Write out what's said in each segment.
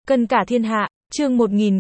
Cân cả thiên hạ, chương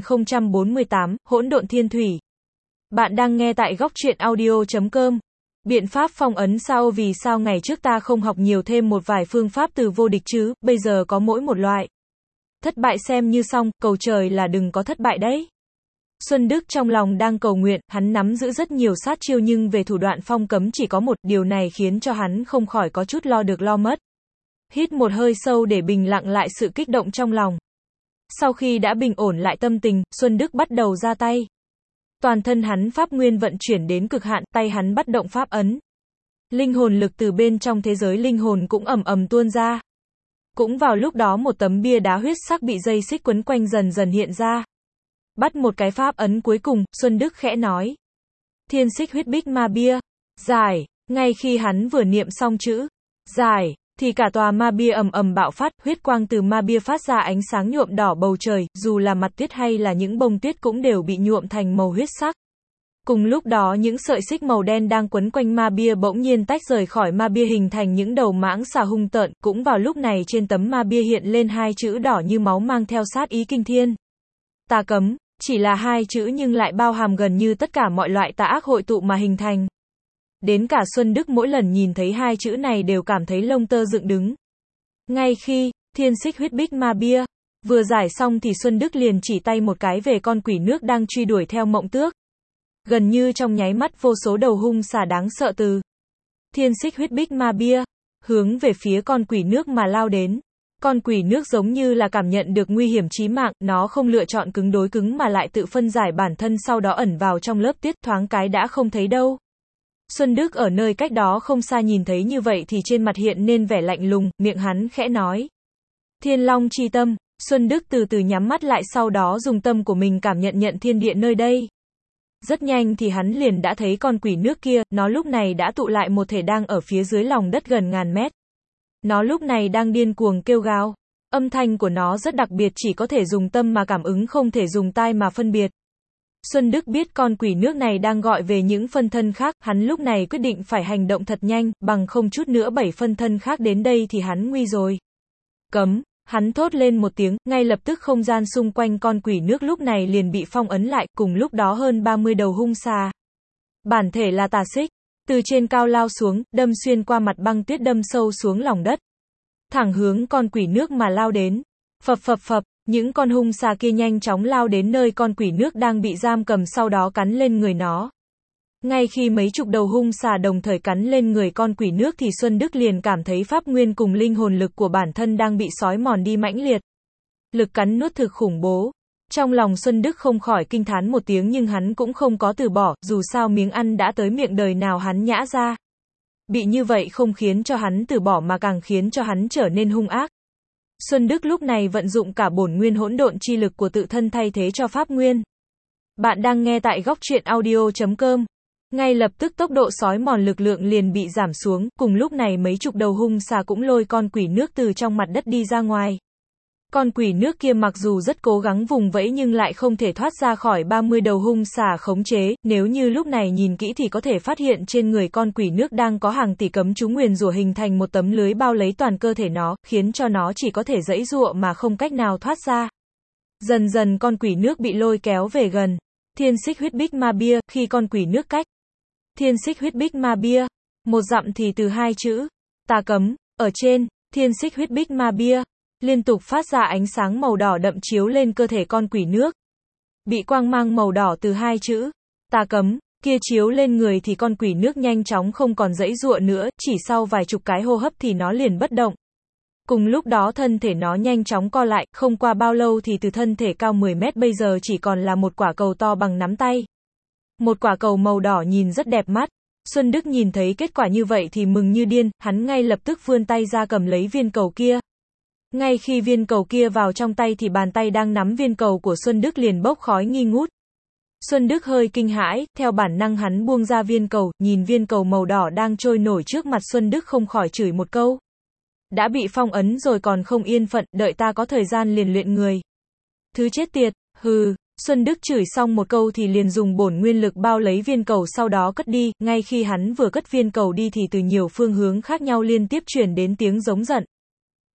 1048, hỗn độn thiên thủy. Bạn đang nghe tại góc truyện audio.com. Biện pháp phong ấn sao? Vì sao ngày trước ta không học nhiều thêm một vài phương pháp từ vô địch chứ, bây giờ có mỗi một loại. Thất bại xem như xong, cầu trời là đừng có thất bại đấy. Xuân Đức trong lòng đang cầu nguyện, hắn nắm giữ rất nhiều sát chiêu nhưng về thủ đoạn phong cấm chỉ có một, điều này khiến cho hắn không khỏi có chút lo được lo mất. Hít một hơi sâu để bình lặng lại sự kích động trong lòng. Sau khi đã bình ổn lại tâm tình, Xuân Đức bắt đầu ra tay. Toàn thân hắn pháp nguyên vận chuyển đến cực hạn, tay hắn bắt động pháp ấn. Linh hồn lực từ bên trong thế giới linh hồn cũng ầm ầm tuôn ra. Cũng vào lúc đó một tấm bia đá huyết sắc bị dây xích quấn quanh dần dần hiện ra. Bắt một cái pháp ấn cuối cùng, Xuân Đức khẽ nói. Thiên xích huyết bích ma bia. Giải. Ngay khi hắn vừa niệm xong chữ giải, thì cả tòa ma bia ầm ầm bạo phát, huyết quang từ ma bia phát ra ánh sáng nhuộm đỏ bầu trời, dù là mặt tuyết hay là những bông tuyết cũng đều bị nhuộm thành màu huyết sắc. Cùng lúc đó những sợi xích màu đen đang quấn quanh ma bia bỗng nhiên tách rời khỏi ma bia hình thành những đầu mãng xà hung tợn, cũng vào lúc này trên tấm ma bia hiện lên hai chữ đỏ như máu mang theo sát ý kinh thiên. Tà cấm, chỉ là hai chữ nhưng lại bao hàm gần như tất cả mọi loại tà ác hội tụ mà hình thành. Đến cả Xuân Đức mỗi lần nhìn thấy hai chữ này đều cảm thấy lông tơ dựng đứng. Ngay khi thiên xích huyết bích ma bia vừa giải xong thì Xuân Đức liền chỉ tay một cái về con quỷ nước đang truy đuổi theo Mộng Tước. Gần như trong nháy mắt vô số đầu hung xà đáng sợ từ thiên xích huyết bích ma bia hướng về phía con quỷ nước mà lao đến. Con quỷ nước giống như là cảm nhận được nguy hiểm chí mạng, nó không lựa chọn cứng đối cứng mà lại tự phân giải bản thân, sau đó ẩn vào trong lớp tuyết, thoáng cái đã không thấy đâu. Xuân Đức ở nơi cách đó không xa nhìn thấy như vậy thì trên mặt hiện nên vẻ lạnh lùng, miệng hắn khẽ nói. Thiên Long chi tâm. Xuân Đức từ từ nhắm mắt lại, sau đó dùng tâm của mình cảm nhận thiên địa nơi đây. Rất nhanh thì hắn liền đã thấy con quỷ nước kia, nó lúc này đã tụ lại một thể đang ở phía dưới lòng đất gần ngàn mét. Nó lúc này đang điên cuồng kêu gào. Âm thanh của nó rất đặc biệt, chỉ có thể dùng tâm mà cảm ứng, không thể dùng tai mà phân biệt. Xuân Đức biết con quỷ nước này đang gọi về những phân thân khác, hắn lúc này quyết định phải hành động thật nhanh, bằng không chút nữa 7 phân thân khác đến đây thì hắn nguy rồi. Cấm, hắn thốt lên một tiếng, ngay lập tức không gian xung quanh con quỷ nước lúc này liền bị phong ấn lại, cùng lúc đó hơn 30 đầu hung xà. Bản thể là tà xích, từ trên cao lao xuống, đâm xuyên qua mặt băng tuyết, đâm sâu xuống lòng đất. Thẳng hướng con quỷ nước mà lao đến. Phập phập phập. Những con hung xà kia nhanh chóng lao đến nơi con quỷ nước đang bị giam cầm, sau đó cắn lên người nó. Ngay khi mấy chục đầu hung xà đồng thời cắn lên người con quỷ nước thì Xuân Đức liền cảm thấy pháp nguyên cùng linh hồn lực của bản thân đang bị xói mòn đi mãnh liệt. Lực cắn nuốt thực khủng bố. Trong lòng Xuân Đức không khỏi kinh thán một tiếng, nhưng hắn cũng không có từ bỏ, dù sao miếng ăn đã tới miệng, đời nào hắn nhã ra. Bị như vậy không khiến cho hắn từ bỏ mà càng khiến cho hắn trở nên hung ác. Xuân Đức lúc này vận dụng cả bổn nguyên hỗn độn chi lực của tự thân thay thế cho pháp nguyên. Bạn đang nghe tại góc truyện audio.com. Ngay lập tức tốc độ xói mòn lực lượng liền bị giảm xuống, cùng lúc này mấy chục đầu hung xà cũng lôi con quỷ nước từ trong mặt đất đi ra ngoài. Con quỷ nước kia mặc dù rất cố gắng vùng vẫy nhưng lại không thể thoát ra khỏi 30 đầu hung xà khống chế, nếu như lúc này nhìn kỹ thì có thể phát hiện trên người con quỷ nước đang có hàng tỷ cấm chú nguyền rủa hình thành một tấm lưới bao lấy toàn cơ thể nó, khiến cho nó chỉ có thể giãy giụa mà không cách nào thoát ra. Dần dần con quỷ nước bị lôi kéo về gần thiên xích huyết bích ma bia, khi con quỷ nước cách thiên xích huyết bích ma bia một dặm thì từ hai chữ tà cấm ở trên thiên xích huyết bích ma bia liên tục phát ra ánh sáng màu đỏ đậm chiếu lên cơ thể con quỷ nước. Bị quang mang màu đỏ từ hai chữ tà cấm kia chiếu lên người thì con quỷ nước nhanh chóng không còn giãy giụa nữa, chỉ sau vài chục cái hô hấp thì nó liền bất động. Cùng lúc đó thân thể nó nhanh chóng co lại, không qua bao lâu thì từ thân thể cao 10 mét bây giờ chỉ còn là một quả cầu to bằng nắm tay. Một quả cầu màu đỏ nhìn rất đẹp mắt. Xuân Đức nhìn thấy kết quả như vậy thì mừng như điên, hắn ngay lập tức vươn tay ra cầm lấy viên cầu kia. Ngay khi viên cầu kia vào trong tay thì bàn tay đang nắm viên cầu của Xuân Đức liền bốc khói nghi ngút. Xuân Đức hơi kinh hãi, theo bản năng hắn buông ra viên cầu, nhìn viên cầu màu đỏ đang trôi nổi trước mặt Xuân Đức không khỏi chửi một câu. Đã bị phong ấn rồi còn không yên phận, đợi ta có thời gian liền luyện người. Thứ chết tiệt, hừ. Xuân Đức chửi xong một câu thì liền dùng bổn nguyên lực bao lấy viên cầu, sau đó cất đi. Ngay khi hắn vừa cất viên cầu đi thì từ nhiều phương hướng khác nhau liên tiếp truyền đến tiếng giống giận.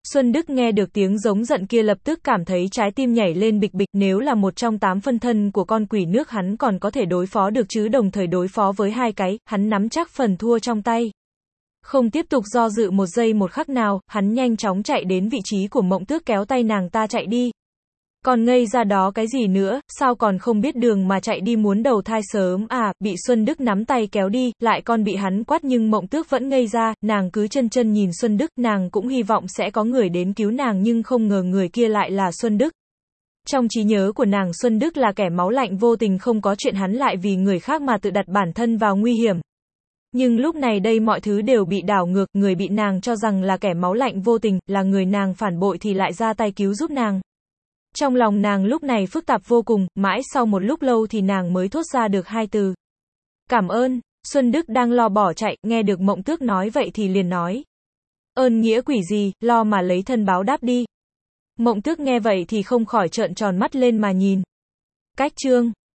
Xuân Đức nghe được tiếng giống giận kia lập tức cảm thấy trái tim nhảy lên bịch bịch, nếu là một trong 8 phân thân của con quỷ nước hắn còn có thể đối phó được chứ đồng thời đối phó với 2 cái, hắn nắm chắc phần thua trong tay. Không tiếp tục do dự một giây một khắc nào, hắn nhanh chóng chạy đến vị trí của Mộng Tước kéo tay nàng ta chạy đi. Còn ngây ra đó cái gì nữa, sao còn không biết đường mà chạy đi muốn đầu thai sớm à, bị Xuân Đức nắm tay kéo đi, lại còn bị hắn quát nhưng Mộng Tước vẫn ngây ra, nàng cứ chân chân nhìn Xuân Đức, nàng cũng hy vọng sẽ có người đến cứu nàng nhưng không ngờ người kia lại là Xuân Đức. Trong trí nhớ của nàng Xuân Đức là kẻ máu lạnh vô tình không có chuyện hắn lại vì người khác mà tự đặt bản thân vào nguy hiểm. Nhưng lúc này đây mọi thứ đều bị đảo ngược, người bị nàng cho rằng là kẻ máu lạnh vô tình, là người nàng phản bội thì lại ra tay cứu giúp nàng. Trong lòng nàng lúc này phức tạp vô cùng, mãi sau một lúc lâu thì nàng mới thốt ra được 2 từ. Cảm ơn. Xuân Đức đang lo bỏ chạy, nghe được Mộng Tước nói vậy thì liền nói. Ơn nghĩa quỷ gì, lo mà lấy thân báo đáp đi. Mộng Tước nghe vậy thì không khỏi trợn tròn mắt lên mà nhìn. Cách chương